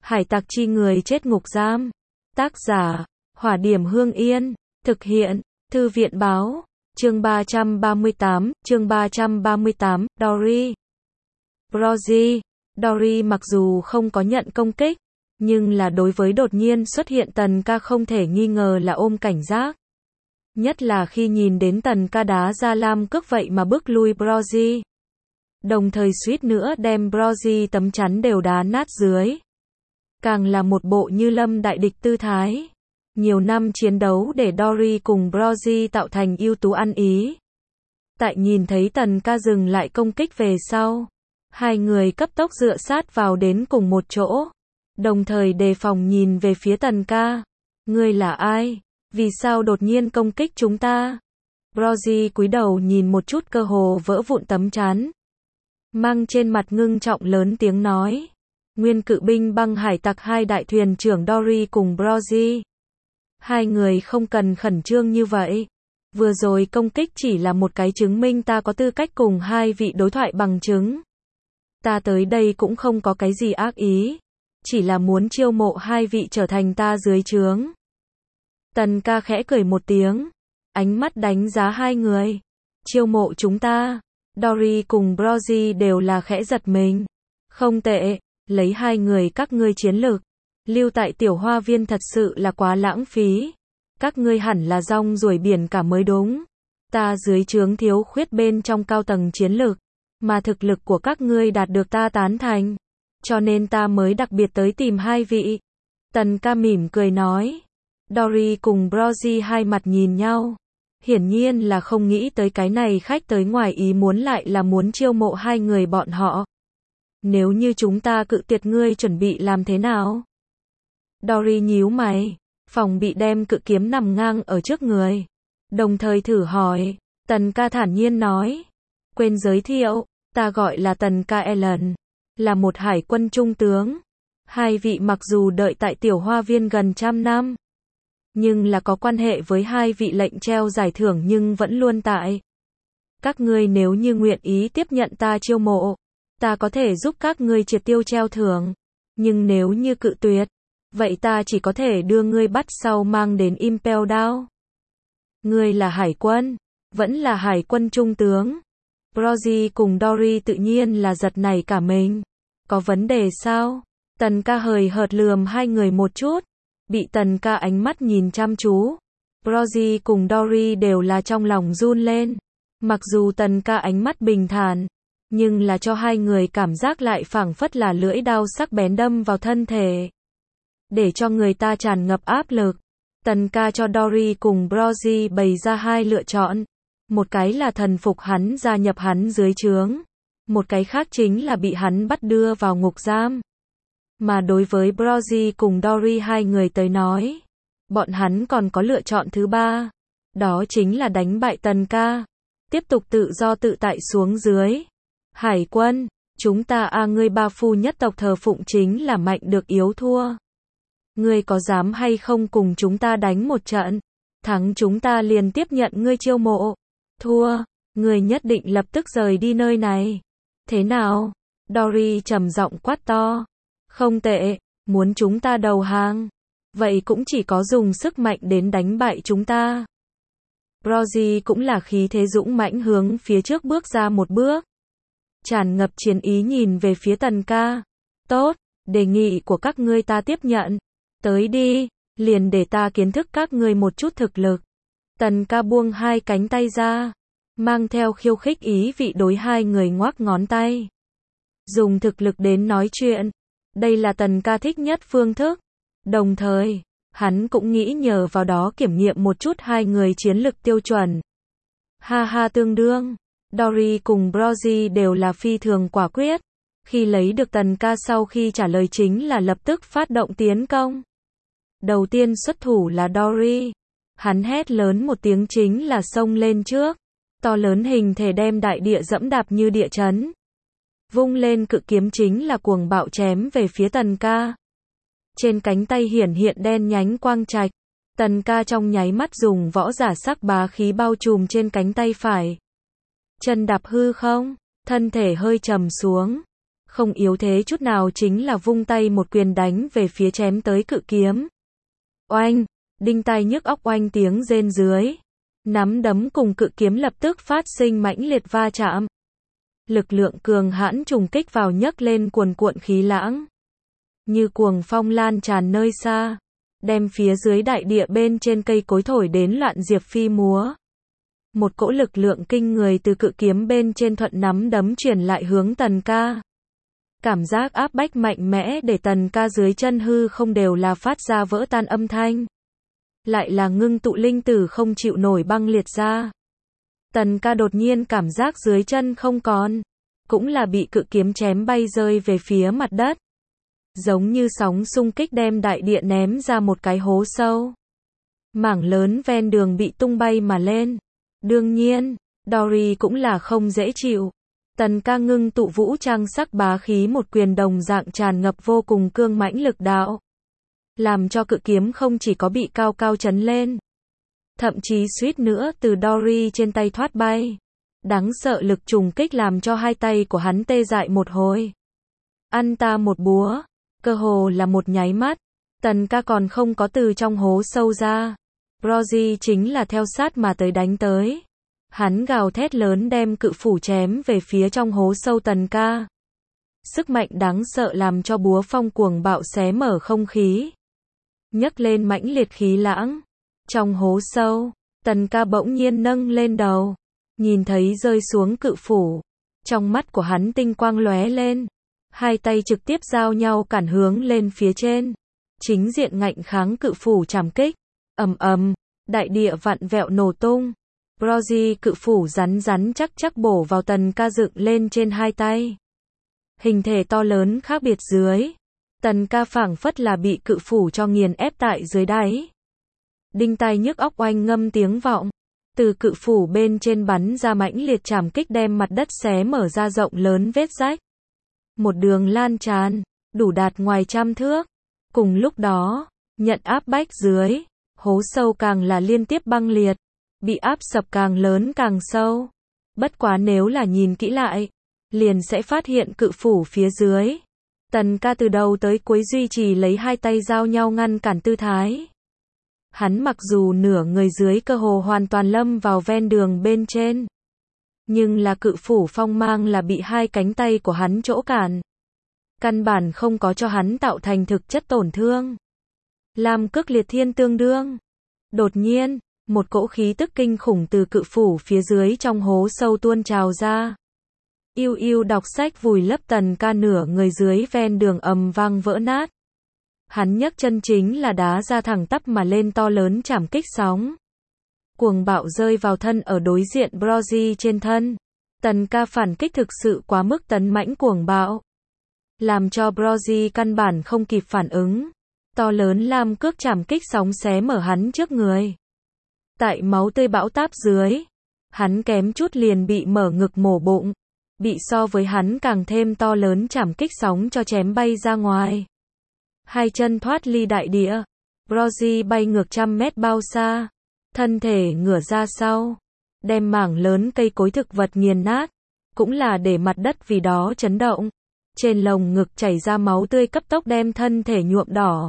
Hải tặc chi người chết ngục giam. Tác giả, Hỏa Điểm Hương Yên. Thực hiện, Thư viện Báo. Chương 338, Dory. Brody. Dory mặc dù không có nhận công kích, nhưng là đối với đột nhiên xuất hiện Tần Ca không thể nghi ngờ là ôm cảnh giác. Nhất là khi nhìn đến Tần Ca đá ra lam cước vậy mà bước lui Brody. Đồng thời suýt nữa đem Brody tấm chắn đều đá nát dưới. Càng là một bộ như lâm đại địch tư thái. Nhiều năm chiến đấu để Dory cùng Brody tạo thành ưu tú ăn ý. Tại nhìn thấy Tần Ca dừng lại công kích về sau, hai người cấp tốc dựa sát vào đến cùng một chỗ, đồng thời đề phòng nhìn về phía Tần Ca. Ngươi là ai? Vì sao đột nhiên công kích chúng ta? Brody cúi đầu nhìn một chút cơ hồ vỡ vụn tấm chắn, mang trên mặt ngưng trọng lớn tiếng nói. Nguyên cự binh băng hải tặc hai đại thuyền trưởng Dory cùng Brody. Hai người không cần khẩn trương như vậy. Vừa rồi công kích chỉ là một cái chứng minh ta có tư cách cùng hai vị đối thoại bằng chứng. Ta tới đây cũng không có cái gì ác ý, chỉ là muốn chiêu mộ hai vị trở thành ta dưới trướng. Tần Ca khẽ cười một tiếng, ánh mắt đánh giá hai người. Chiêu mộ chúng ta? Dory cùng Brody đều là khẽ giật mình. Không tệ, lấy hai người các ngươi chiến lược, lưu tại tiểu hoa viên thật sự là quá lãng phí. Các ngươi hẳn là rong ruổi biển cả mới đúng. Ta dưới trướng thiếu khuyết bên trong cao tầng chiến lược, mà thực lực của các ngươi đạt được ta tán thành, cho nên ta mới đặc biệt tới tìm hai vị. Tần Ca mỉm cười nói. Dory cùng Brody hai mặt nhìn nhau. Hiển nhiên là không nghĩ tới cái này khách tới ngoài ý muốn lại là muốn chiêu mộ hai người bọn họ. Nếu như chúng ta cự tuyệt ngươi chuẩn bị làm thế nào? Dory nhíu mày, phòng bị đem cự kiếm nằm ngang ở trước người, đồng thời thử hỏi. Tần Ca thản nhiên nói. Quên giới thiệu, ta gọi là Tần Ca Allen, là một hải quân trung tướng. Hai vị mặc dù đợi tại tiểu hoa viên gần 100 năm, nhưng là có quan hệ với hai vị lệnh treo giải thưởng nhưng vẫn luôn tại. Các ngươi nếu như nguyện ý tiếp nhận ta chiêu mộ, ta có thể giúp các ngươi triệt tiêu treo thưởng. Nhưng nếu như cự tuyệt, vậy ta chỉ có thể đưa ngươi bắt sau mang đến Impel Down. Ngươi là hải quân, vẫn là hải quân trung tướng. Brody cùng Dory tự nhiên là giật nảy cả mình. Có vấn đề sao? Tần Ca hời hợt lườm hai người một chút. Bị Tần Ca ánh mắt nhìn chăm chú, Brody cùng Dory đều là trong lòng run lên. Mặc dù Tần Ca ánh mắt bình thản, nhưng là cho hai người cảm giác lại phảng phất là lưỡi dao sắc bén đâm vào thân thể, để cho người ta tràn ngập áp lực. Tần Ca cho Dory cùng Brody bày ra hai lựa chọn. Một cái là thần phục hắn gia nhập hắn dưới trướng, một cái khác chính là bị hắn bắt đưa vào ngục giam. Mà đối với Brody cùng Dory hai người tới nói, bọn hắn còn có lựa chọn thứ ba, đó chính là đánh bại Tần Ca, tiếp tục tự do tự tại xuống dưới. Hải quân, chúng ta ngươi ba phu nhất tộc thờ phụng chính là mạnh được yếu thua. Ngươi có dám hay không cùng chúng ta đánh một trận? Thắng chúng ta liền tiếp nhận ngươi chiêu mộ. Thua, ngươi nhất định lập tức rời đi nơi này. Thế nào? Dory trầm giọng quát to. Không tệ, muốn chúng ta đầu hàng, vậy cũng chỉ có dùng sức mạnh đến đánh bại chúng ta. Brody cũng là khí thế dũng mãnh hướng phía trước bước ra một bước, tràn ngập chiến ý nhìn về phía Tần Ca. Tốt, đề nghị của các ngươi ta tiếp nhận. Tới đi, liền để ta kiến thức các ngươi một chút thực lực. Tần Ca buông hai cánh tay ra, mang theo khiêu khích ý vị đối hai người ngoắc ngón tay. Dùng thực lực đến nói chuyện. Đây là Tần Ca thích nhất phương thức. Đồng thời, hắn cũng nghĩ nhờ vào đó kiểm nghiệm một chút hai người chiến lực tiêu chuẩn. Ha ha, tương đương. Dory cùng Brody đều là phi thường quả quyết. Khi lấy được Tần Ca sau khi trả lời chính là lập tức phát động tiến công. Đầu tiên xuất thủ là Dory. Hắn hét lớn một tiếng chính là xông lên trước. To lớn hình thể đem đại địa dẫm đạp như địa chấn. Vung lên cự kiếm chính là cuồng bạo chém về phía Tần Ca. Trên cánh tay hiển hiện đen nhánh quang trạch. Tần Ca trong nháy mắt dùng võ giả sắc bá khí bao trùm trên cánh tay phải. Chân đạp hư không, thân thể hơi trầm xuống. không yếu thế chút nào chính là vung tay một quyền đánh về phía chém tới cự kiếm. Oanh, đinh tai nhức óc oanh tiếng rên dưới. Nắm đấm cùng cự kiếm lập tức phát sinh mãnh liệt va chạm. Lực lượng cường hãn trùng kích vào nhấc lên cuồn cuộn khí lãng. Như cuồng phong lan tràn nơi xa, đem phía dưới đại địa bên trên cây cối thổi đến loạn diệp phi múa. Một cỗ lực lượng kinh người từ cự kiếm bên trên thuận nắm đấm truyền lại hướng Tần Ca. Cảm giác áp bách mạnh mẽ để Tần Ca dưới chân hư không đều là phát ra vỡ tan âm thanh. Lại là ngưng tụ linh tử không chịu nổi băng liệt ra. Tần Ca đột nhiên cảm giác dưới chân không còn, cũng là bị cự kiếm chém bay rơi về phía mặt đất. Giống như sóng xung kích đem đại địa ném ra một cái hố sâu. Mảng lớn ven đường bị tung bay mà lên. Đương nhiên, Dory cũng là không dễ chịu. Tần Ca ngưng tụ vũ trang sắc bá khí một quyền đồng dạng tràn ngập vô cùng cương mãnh lực đạo. Làm cho cự kiếm không chỉ có bị cao cao chấn lên, thậm chí suýt nữa từ Dory trên tay thoát bay. Đáng sợ lực trùng kích làm cho hai tay của hắn tê dại một hồi. Ăn ta một búa, cơ hồ là một nháy mắt, Tần Ca còn không có từ trong hố sâu ra. Brogy chính là theo sát mà tới đánh tới. Hắn gào thét lớn đem cự phủ chém về phía trong hố sâu Tần Ca. Sức mạnh đáng sợ làm cho búa phong cuồng bạo xé mở không khí. Nhấc lên mãnh liệt khí lãng. Trong hố sâu, Tần Ca bỗng nhiên nâng lên đầu. Nhìn thấy rơi xuống cự phủ. Trong mắt của hắn tinh quang lóe lên. Hai tay trực tiếp giao nhau cản hướng lên phía trên. Chính diện ngạnh kháng cự phủ trảm kích. Ầm ầm, đại địa vặn vẹo nổ tung. Brogy cự phủ rắn rắn chắc chắc bổ vào Tần Ca dựng lên trên hai tay. Hình thể to lớn khác biệt dưới. Tần Ca phảng phất là bị cự phủ cho nghiền ép tại dưới đáy. Đinh tai nhức óc oanh ngâm tiếng vọng. Từ cự phủ bên trên bắn ra mãnh liệt trảm kích đem mặt đất xé mở ra rộng lớn vết rách. Một đường lan tràn, đủ đạt ngoài 100 thước. Cùng lúc đó, nhận áp bách dưới, hố sâu càng là liên tiếp băng liệt. Bị áp sập càng lớn càng sâu. Bất quá nếu là nhìn kỹ lại, liền sẽ phát hiện cự phủ phía dưới. Tần Ca từ đầu tới cuối duy trì lấy hai tay giao nhau ngăn cản tư thái. Hắn mặc dù nửa người dưới cơ hồ hoàn toàn lâm vào ven đường bên trên. Nhưng là cự phủ phong mang là bị hai cánh tay của hắn chỗ cản. Căn bản không có cho hắn tạo thành thực chất tổn thương. Làm cước liệt thiên tương đương. Đột nhiên, một cỗ khí tức kinh khủng từ cự phủ phía dưới trong hố sâu tuôn trào ra. Yêu yêu đọc sách vùi lấp Tần Ca nửa người dưới ven đường ầm vang vỡ nát. Hắn nhấc chân chính là đá ra thẳng tắp mà lên to lớn trảm kích sóng. Cuồng bạo rơi vào thân ở đối diện Brogy trên thân. Tần Ca phản kích thực sự quá mức tấn mãnh cuồng bạo. Làm cho Brogy căn bản không kịp phản ứng. To lớn lam cước trảm kích sóng xé mở hắn trước người. Tại máu tươi bão táp dưới, hắn kém chút liền bị mở ngực mổ bụng. Bị so với hắn càng thêm to lớn trảm kích sóng cho chém bay ra ngoài. Hai chân thoát ly đại địa. Brogy bay ngược 100 mét bao xa. Thân thể ngửa ra sau. Đem mảng lớn cây cối thực vật nghiền nát. Cũng là để mặt đất vì đó chấn động. Trên lồng ngực chảy ra máu tươi cấp tốc đem thân thể nhuộm đỏ.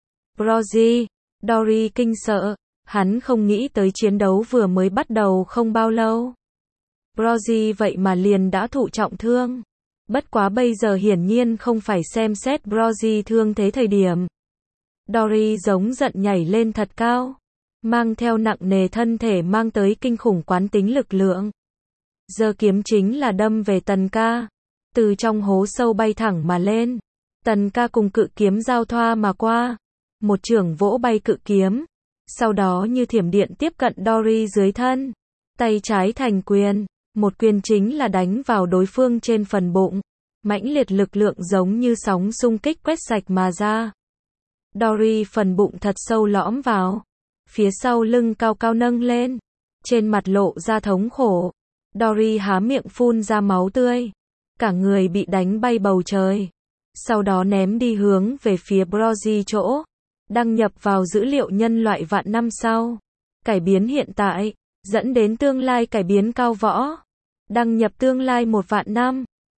Brogy, Dory kinh sợ. Hắn không nghĩ tới chiến đấu vừa mới bắt đầu không bao lâu. Brogy vậy mà liền đã thụ trọng thương. Bất quá bây giờ hiển nhiên không phải xem xét Brogy thương thế thời điểm. Dory giống giận nhảy lên thật cao. Mang theo nặng nề thân thể mang tới kinh khủng quán tính lực lượng. Giơ kiếm chính là đâm về Tần Ca. Từ trong hố sâu bay thẳng mà lên. Tần Ca cùng cự kiếm giao thoa mà qua. Một chưởng vỗ bay cự kiếm. Sau đó như thiểm điện tiếp cận Dory dưới thân. Tay trái thành quyền. Một quyền chính là đánh vào đối phương trên phần bụng. Mãnh liệt lực lượng giống như sóng xung kích quét sạch mà ra. Dory phần bụng thật sâu lõm vào. Phía sau lưng cao cao nâng lên. Trên mặt lộ ra thống khổ. Dory há miệng phun ra máu tươi. Cả người bị đánh bay bầu trời. Sau đó ném đi hướng về phía Brogy chỗ. Đăng nhập vào dữ liệu nhân loại vạn năm sau. Cải biến hiện tại. Dẫn đến tương lai cải biến cao võ. Đăng nhập tương lai 1 vạn năm.